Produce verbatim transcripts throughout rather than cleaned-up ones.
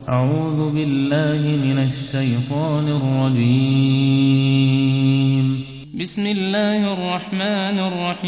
أعوذ بالله من الشيطان الرجيم. بسم الله الرحمن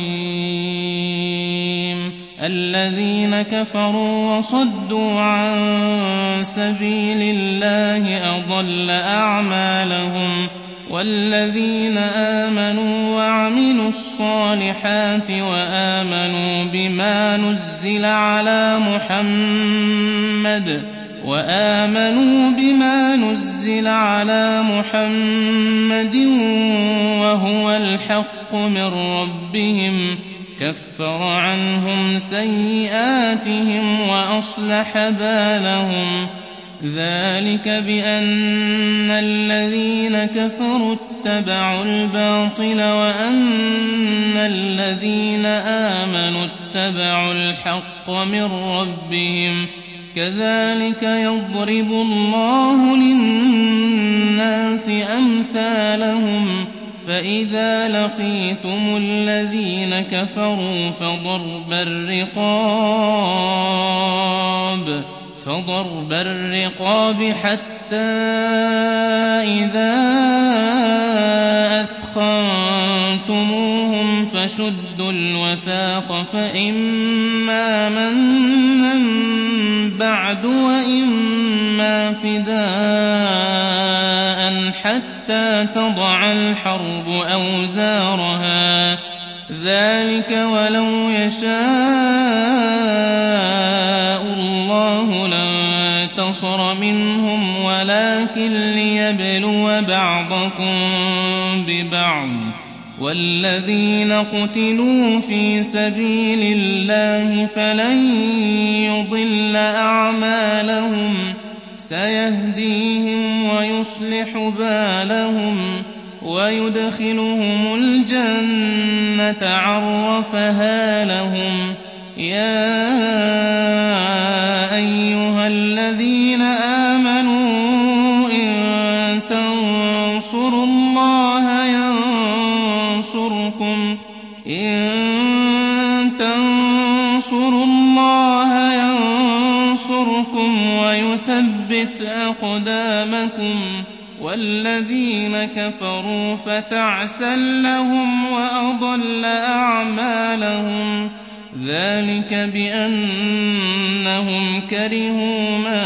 الرحيم. الذين كفروا وصدوا عن سبيل الله أضل أعمالهم والذين آمنوا وعملوا الصالحات وآمنوا بما نزل على محمد وآمنوا بما نزل على محمد وهو الحق من ربهم كفر عنهم سيئاتهم وأصلح بالهم ذلك بأن الذين كفروا اتبعوا الباطل وأن الذين آمنوا اتبعوا الحق من ربهم كذلك يضرب الله للناس أمثالهم فإذا لقيتم الذين كفروا فضرب الرقاب فضرب الرقاب حتى إذا أثخنتموهم فشدوا الوثاق فإما منا بعد وإما فداء حتى تضع الحرب أوزارها ذلك ولو يشاء الله لانتصر منهم ولكن ليبلو بعضكم ببعض والذين قتلوا في سبيل الله فلن يضل أعمالهم سيهديهم ويصلح بالهم ويدخلهم الجنة عرفها لهم يا أيها الذين آمنوا إن تنصروا الله ينصركم إن تنصروا الله ينصركم ويثبت أقدامكم والذين كفروا فتعسا لهم وأضل أعمالهم ذلك بأنهم كرهوا ما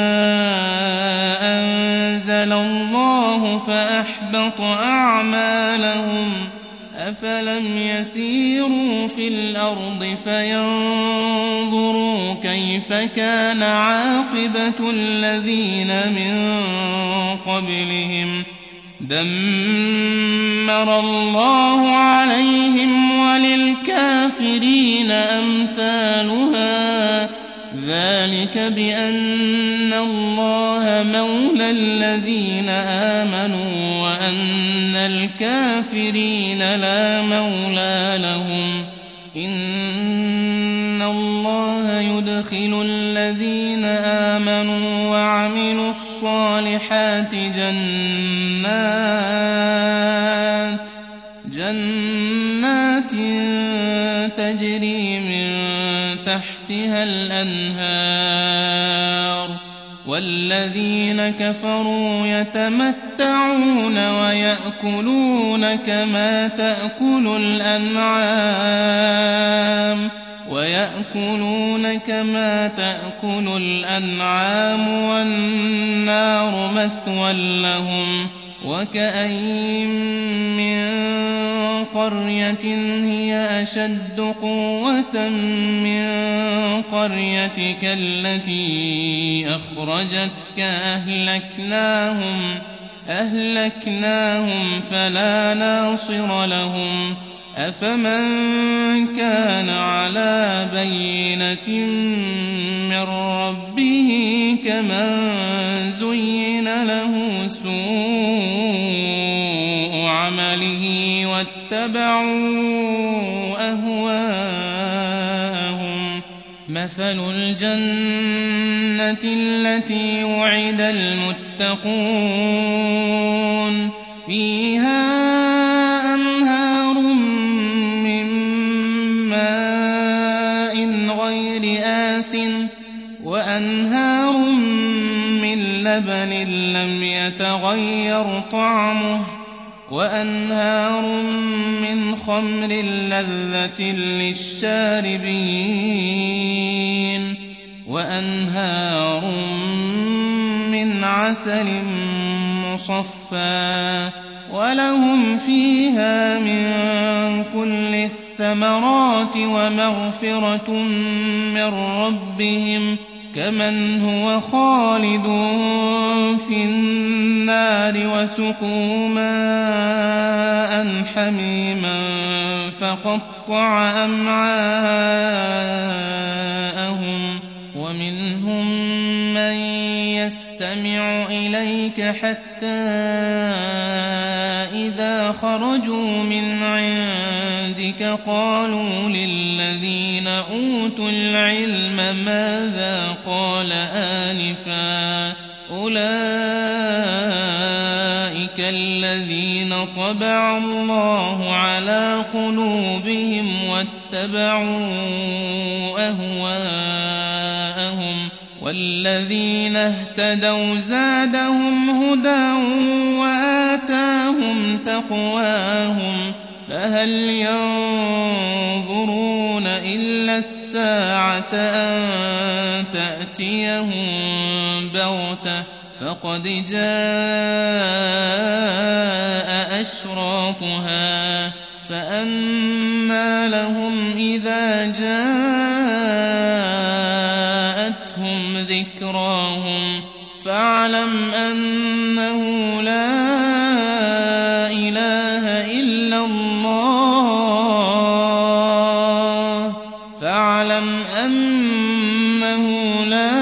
أنزل الله فأحبط أعمالهم أفلم يسيروا في الأرض فينظروا كيف كان عاقبة الذين من قبلهم دمر الله عليهم وللكافرين أمثالها ذلك بأن الله مولى الذين آمنوا وأن الكافرين لا مولى لهم إن الله يدخل الذين آمنوا وعملوا الصالحات جنات جنات تجري من تحتها الأنهار والذين كفروا يتمتعون ويأكلون كما تأكل الأنعام ويأكلون كما تأكل الأنعام والنار مثوى لهم وكأين من قرية هي أشد قوة من قريتك التي أخرجتك أهلكناهم أهلكناهم فلا ناصر لهم أفمن كان على بينة من ربه كمن زين له سوء عمله واتبعوا أهواءهم مثل الجنة التي وعد المتقون فيها أنهار من ماء غير آسن وأنهار من لبن لم يتغير طعمه وأنهار من خمر لذة للشاربين وأنهار من عسل مصفى ولهم فيها من كل الثمرات ومغفرة من ربهم كمن هو خالد في النار وسقوا ماء حميما فقطع أمعاءهم ومنهم من يستمع إليك حتى إذا خرجوا من عندك قالوا للذين أوتوا العلم ماذا قال آنفا أولئك الذين طبع الله على قلوبهم واتبعوا أهواءهم والذين اهتدوا زادهم هدى وآتاهم تقواهم فهل ينظرون إلا الساعة أن تأتيهم بغتة فقد جاء أشراطها فأنى لهم إذا جاءتهم ذكراهم فاعلم أنه لا إله إلا الله فاعلم أنه لا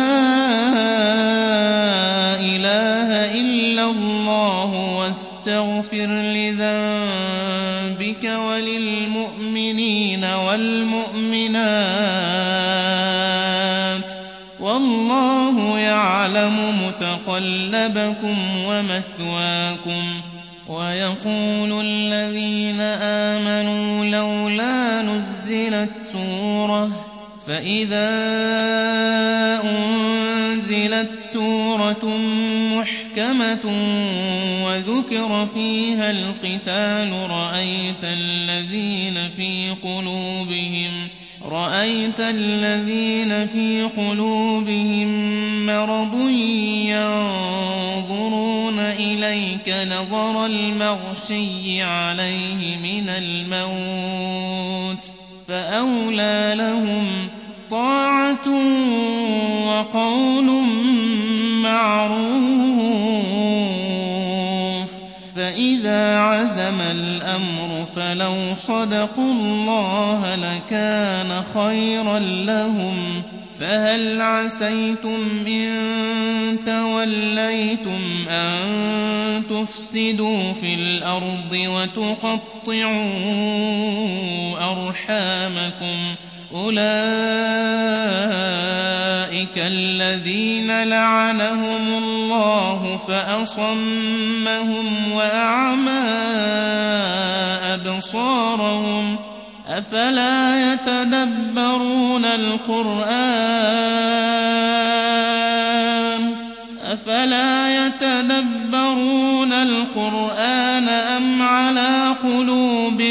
إله إلا الله واستغفر لذنبك وللمؤمنين والمؤمنات والله يعلم متقلبكم ومثواكم ويقول الذين آمنوا لولا نزلت سورة فإذا أنزلت سورة محكمة وذكر فيها القتال رأيت الذين في قلوبهم رأيت الذين في قلوبهم مرض ينظرون إليك نظر المغشي عليه من الموت فأولى لهم طاعة وقول معروف فإذا عزم الأمر فلو صدقوا الله لكان خيرا لهم فهل عسيتم إن توليتم أن تفسدوا في الأرض وتقطعوا أرحامكم أولئك الذين لعنهم الله فأصمهم وأعمى أبصارهم أفلا يتدبرون القرآن أفلا يتدبرون القرآن أم على قلوب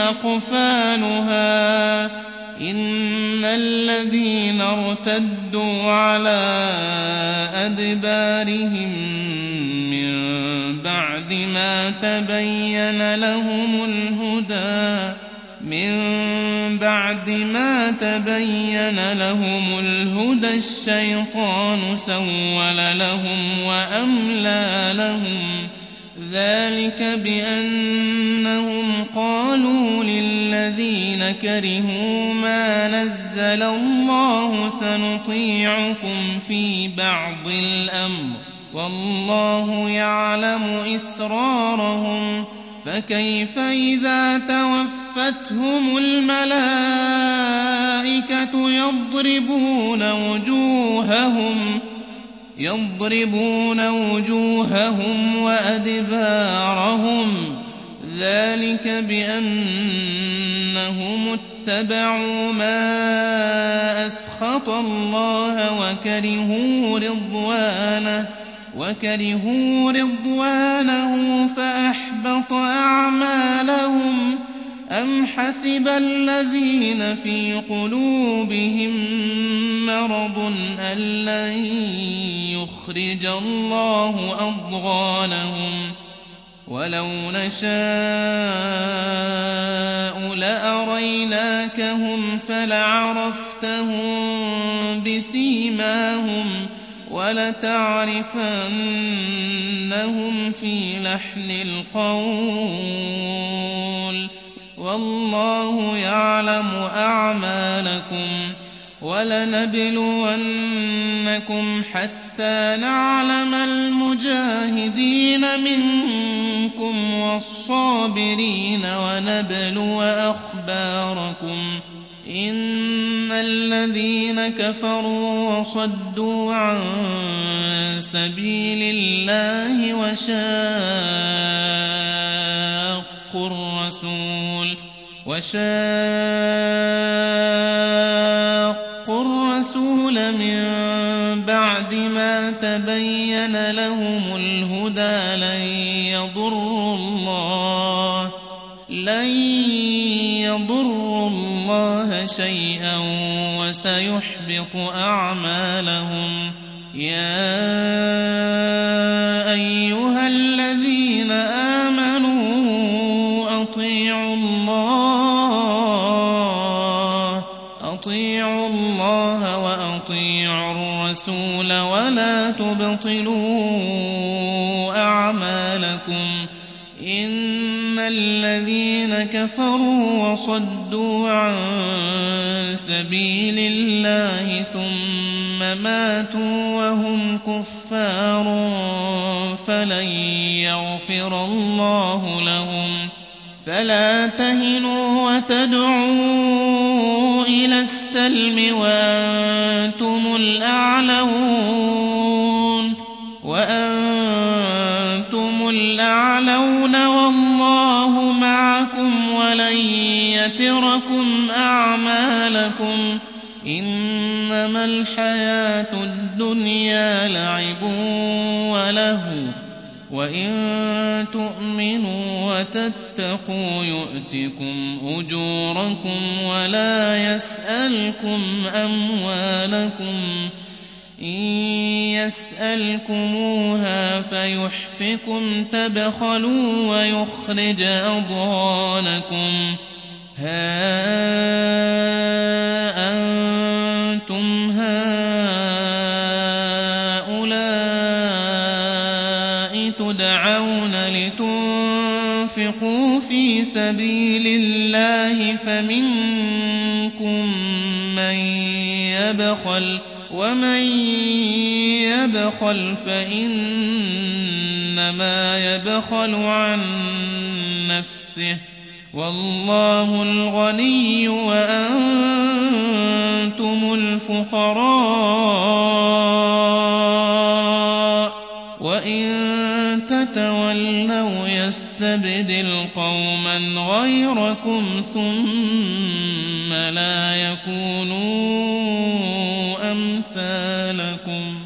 أقفالها إن الذين ارتدوا على أدبارهم من بعد ما تبين لهم الهدى من بعد ما تبين لهم الهدى الشيطان سول لهم وأملى لهم ذلك بأنهم قالوا للذين كرهوا ما نزل الله سنطيعكم في بعض الأمر والله يعلم إسرارهم فكيف إذا توفتهم الملائكة يضربون وجوههم يضربون وجوههم وأدبارهم ذلك بأنهم اتبعوا ما أسخط الله وكرهوا رضوانه وكرهوا رضوانه فأحبط أعمالهم أم حسب الذين في قلوبهم مرض أن لن يخرج الله أضغانهم ولو نشاء لأريناكهم فلعرفتهم بسيماهم ولتعرفنهم في لحن القول والله يعلم أعمالكم ولنبلونكم حتى نعلم المجاهدين منكم والصابرين ونبلو أخباركم إن الذين كفروا وصدوا عن سبيل الله وشاقوا الرسول وشاقوا الرسول من بعد ما تبين لهم الهدى لن يضروا الله لن يضروا الله شيئا وسيحبط أعمالهم يا أيها الذين آمنوا أطيعوا الله أطيعوا الله وأطيعوا الرسول ولا تبطلوا أعمالكم إن الذين كفروا وصدوا عن سبيل الله ثم ماتوا وهم كفار فلن يغفر الله لهم فلا تهنوا وتدعوا إلى السلم وأنتم الأعلون وأنتم الأعلون والله معكم ولن يتركم أعمالكم إنما الحياة الدنيا لعب ولهو وإن تؤمنوا وتتقوا يؤتكم أجوركم ولا يسألكم أموالكم إن يسألكموها فيحفكم تبخلوا ويخرج أضغانكم ها أنتم هؤلاء تدعون لتنفقوا في سبيل الله فمنكم من يبخل ومن يبخل فإنما يبخل عن نفسه والله الغني وأنتم الفقراء وإن تتولوا يستبدل قوما غيركم ثم لا يكونوا أمثالكم